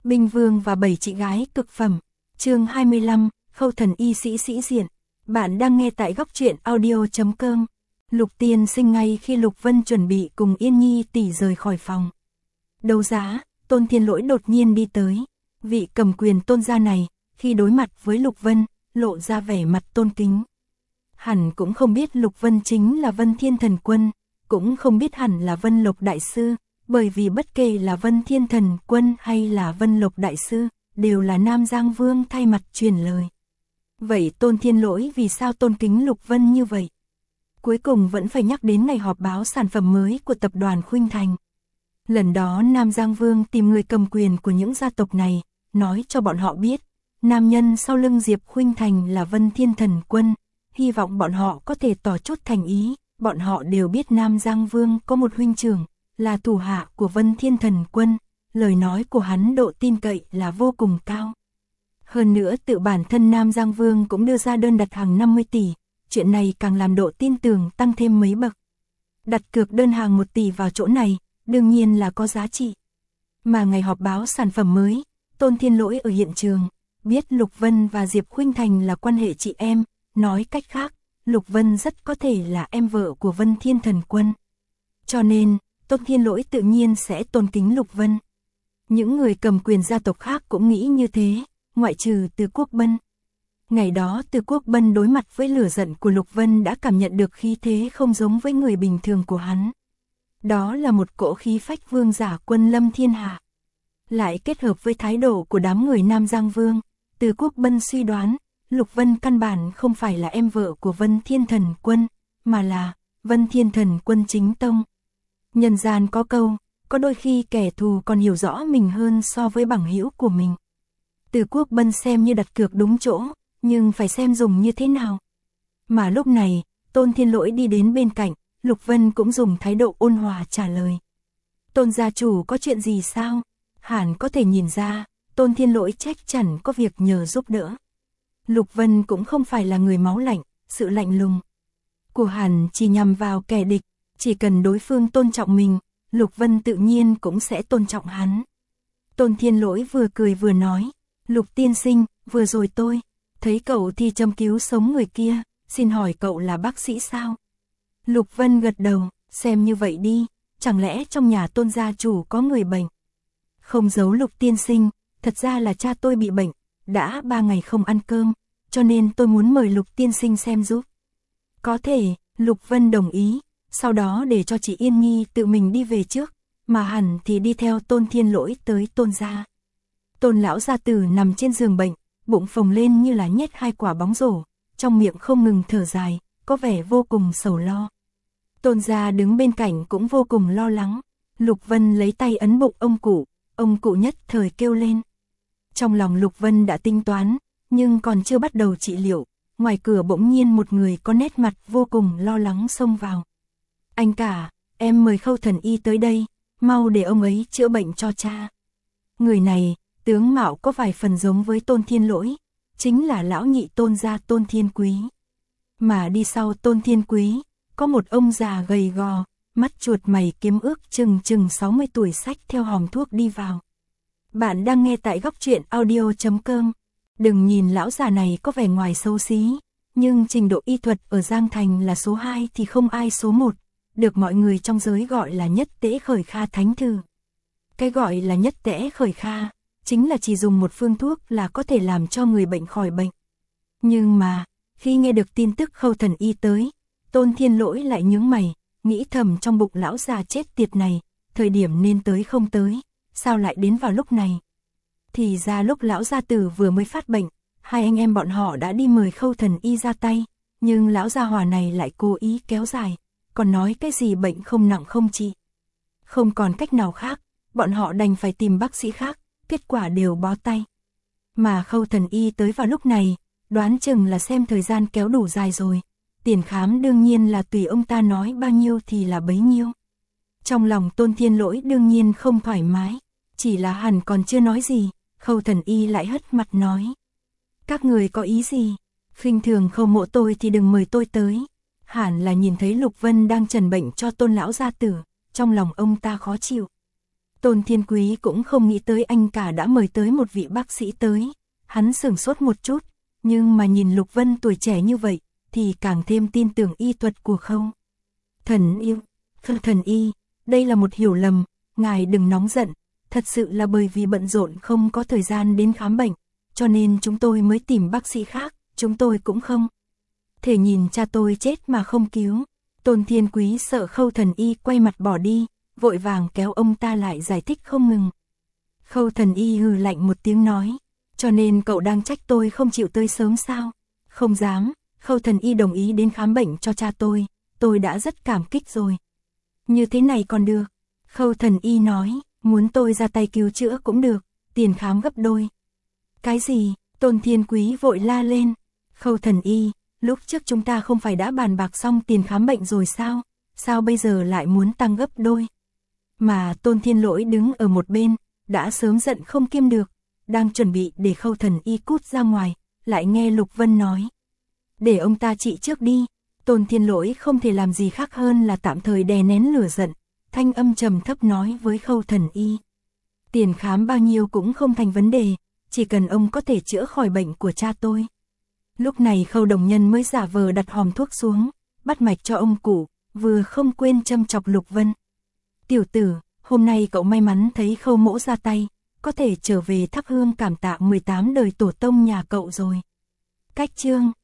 Binh Vương và 7 chị gái cực phẩm. Chương 25, Khâu Thần Y sĩ sĩ diện. Bạn đang nghe tại góc truyện audio.com. Lục Tiên Sinh ngay khi Lục Vân chuẩn bị cùng Yên Nhi tỷ rời khỏi phòng đấu giá, Tôn Thiên Lỗi đột nhiên đi tới. Vị cầm quyền Tôn gia này, khi đối mặt với Lục Vân, lộ ra vẻ mặt tôn kính. Hẳn cũng không biết Lục Vân chính là Vân Thiên Thần Quân, cũng không biết hẳn là Vân Lộc Đại Sư, bởi vì bất kể là Vân Thiên Thần Quân hay là Vân Lộc Đại Sư, đều là Nam Giang Vương thay mặt truyền lời. Vậy Tôn Thiên Lỗi vì sao tôn kính Lục Vân như vậy? Cuối cùng vẫn phải nhắc đến ngày họp báo sản phẩm mới của tập đoàn Khuynh Thành. Lần đó Nam Giang Vương tìm người cầm quyền của những gia tộc này, nói cho bọn họ biết, nam nhân sau lưng Diệp Khuynh Thành là Vân Thiên Thần Quân, hy vọng bọn họ có thể tỏ chút thành ý. Bọn họ đều biết Nam Giang Vương có một huynh trưởng, là thủ hạ của Vân Thiên Thần Quân, lời nói của hắn độ tin cậy là vô cùng cao. Hơn nữa tự bản thân Nam Giang Vương cũng đưa ra đơn đặt hàng 50 tỷ, chuyện này càng làm độ tin tưởng tăng thêm mấy bậc. Đặt cược đơn hàng 1 tỷ vào chỗ này, đương nhiên là có giá trị. Mà ngày họp báo sản phẩm mới, Tôn Thiên Lỗi ở hiện trường, biết Lục Vân và Diệp Khuynh Thành là quan hệ chị em, nói cách khác, Lục Vân rất có thể là em vợ của Vân Thiên Thần Quân. Cho nên, Tôn Thiên Lỗi tự nhiên sẽ tôn kính Lục Vân. Những người cầm quyền gia tộc khác cũng nghĩ như thế, ngoại trừ Từ Quốc Bân. Ngày đó Từ Quốc Bân đối mặt với lửa giận của Lục Vân đã cảm nhận được khí thế không giống với người bình thường của hắn. Đó là một cỗ khí phách vương giả quân lâm thiên hạ. Lại kết hợp với thái độ của đám người Nam Giang Vương, Từ Quốc Bân suy đoán, Lục Vân căn bản không phải là em vợ của Vân Thiên Thần Quân, mà là Vân Thiên Thần Quân chính tông. Nhân gian có câu, có đôi khi kẻ thù còn hiểu rõ mình hơn so với bằng hữu của mình. Từ Quốc Bân xem như đặt cược đúng chỗ, nhưng phải xem dùng như thế nào. Mà lúc này, Tôn Thiên Lỗi đi đến bên cạnh, Lục Vân cũng dùng thái độ ôn hòa trả lời. Tôn gia chủ có chuyện gì sao? Hẳn có thể nhìn ra, Tôn Thiên Lỗi chắc chắn có việc nhờ giúp đỡ. Lục Vân cũng không phải là người máu lạnh, sự lạnh lùng của hắn chỉ nhằm vào kẻ địch, chỉ cần đối phương tôn trọng mình, Lục Vân tự nhiên cũng sẽ tôn trọng hắn. Tôn Thiên Lỗi vừa cười vừa nói, Lục tiên sinh, vừa rồi tôi thấy cậu thì châm cứu sống người kia, xin hỏi cậu là bác sĩ sao? Lục Vân gật đầu, xem như vậy đi, chẳng lẽ trong nhà Tôn gia chủ có người bệnh? Không giấu Lục tiên sinh, thật ra là cha tôi bị bệnh, đã 3 ngày không ăn cơm, cho nên tôi muốn mời Lục tiên sinh xem giúp. Có thể, Lục Vân đồng ý, sau đó để cho chị Yên Nhi tự mình đi về trước, mà hẳn thì đi theo Tôn Thiên Lỗi tới Tôn gia. Tôn lão gia tử nằm trên giường bệnh, bụng phồng lên như là nhét 2 quả bóng rổ, trong miệng không ngừng thở dài, có vẻ vô cùng sầu lo. Tôn gia đứng bên cạnh cũng vô cùng lo lắng. Lục Vân lấy tay ấn bụng ông cụ nhất thời kêu lên. Trong lòng Lục Vân đã tính toán, nhưng còn chưa bắt đầu trị liệu, ngoài cửa bỗng nhiên một người có nét mặt vô cùng lo lắng xông vào. Anh cả, em mời Khâu Thần Y tới đây, mau để ông ấy chữa bệnh cho cha. Người này, tướng mạo có vài phần giống với Tôn Thiên Lỗi, chính là lão nhị Tôn gia Tôn Thiên Quý. Mà đi sau Tôn Thiên Quý, có một ông già gầy gò, mắt chuột mày kiếm ước chừng 60 tuổi xách theo hòm thuốc đi vào. Bạn đang nghe tại góc truyện audio.com. Đừng nhìn lão già này có vẻ ngoài xấu xí, nhưng trình độ y thuật ở Giang Thành là số 2 thì không ai số 1, được mọi người trong giới gọi là nhất tễ khởi kha thánh thư. Cái gọi là nhất tễ khởi kha, chính là chỉ dùng một phương thuốc là có thể làm cho người bệnh khỏi bệnh. Nhưng mà, khi nghe được tin tức Khâu Thần Y tới, Tôn Thiên Lỗi lại nhướng mày, nghĩ thầm trong bụng lão già chết tiệt này, thời điểm nên tới không tới, sao lại đến vào lúc này? Thì ra lúc lão gia tử vừa mới phát bệnh, 2 anh em bọn họ đã đi mời Khâu Thần Y ra tay, nhưng lão gia hỏa này lại cố ý kéo dài, còn nói cái gì bệnh không nặng không trị. Không còn cách nào khác, bọn họ đành phải tìm bác sĩ khác, kết quả đều bó tay. Mà Khâu Thần Y tới vào lúc này, đoán chừng là xem thời gian kéo đủ dài rồi, tiền khám đương nhiên là tùy ông ta nói bao nhiêu thì là bấy nhiêu. Trong lòng Tôn Thiên Lỗi đương nhiên không thoải mái, chỉ là hẳn còn chưa nói gì, Khâu Thần Y lại hất mặt nói. Các người có ý gì? Khinh thường Khâu mộ tôi thì đừng mời tôi tới. Hẳn là nhìn thấy Lục Vân đang trần bệnh cho Tôn lão gia tử, trong lòng ông ta khó chịu. Tôn Thiên Quý cũng không nghĩ tới anh cả đã mời tới một vị bác sĩ tới. Hắn sửng sốt một chút, nhưng mà nhìn Lục Vân tuổi trẻ như vậy, thì càng thêm tin tưởng y thuật của Khâu Thần Y. Thần Y, đây là một hiểu lầm, ngài đừng nóng giận, thật sự là bởi vì bận rộn không có thời gian đến khám bệnh, cho nên chúng tôi mới tìm bác sĩ khác, chúng tôi cũng không thể nhìn cha tôi chết mà không cứu. Tôn Thiên Quý sợ Khâu Thần Y quay mặt bỏ đi, vội vàng kéo ông ta lại giải thích không ngừng. Khâu Thần Y hừ lạnh một tiếng nói, cho nên cậu đang trách tôi không chịu tới sớm sao? Không dám, Khâu Thần Y đồng ý đến khám bệnh cho cha tôi đã rất cảm kích rồi. Như thế này còn được. Khâu Thần Y nói, muốn tôi ra tay cứu chữa cũng được, tiền khám gấp đôi. Cái gì? Tôn Thiên Quý vội la lên. Khâu Thần Y, lúc trước chúng ta không phải đã bàn bạc xong tiền khám bệnh rồi sao? Sao bây giờ lại muốn tăng gấp đôi? Mà Tôn Thiên Lỗi đứng ở một bên, đã sớm giận không kiêm được, đang chuẩn bị để Khâu Thần Y cút ra ngoài, lại nghe Lục Vân nói. Để ông ta trị trước đi. Tôn Thiên Lỗi không thể làm gì khác hơn là tạm thời đè nén lửa giận, thanh âm trầm thấp nói với Khâu Thần Y. Tiền khám bao nhiêu cũng không thành vấn đề, chỉ cần ông có thể chữa khỏi bệnh của cha tôi. Lúc này Khâu Đồng Nhân mới giả vờ đặt hòm thuốc xuống, bắt mạch cho ông cụ, vừa không quên châm chọc Lục Vân. Tiểu tử, hôm nay cậu may mắn thấy Khâu mỗ ra tay, có thể trở về thắp hương cảm tạ 18 đời tổ tông nhà cậu rồi. Cách chương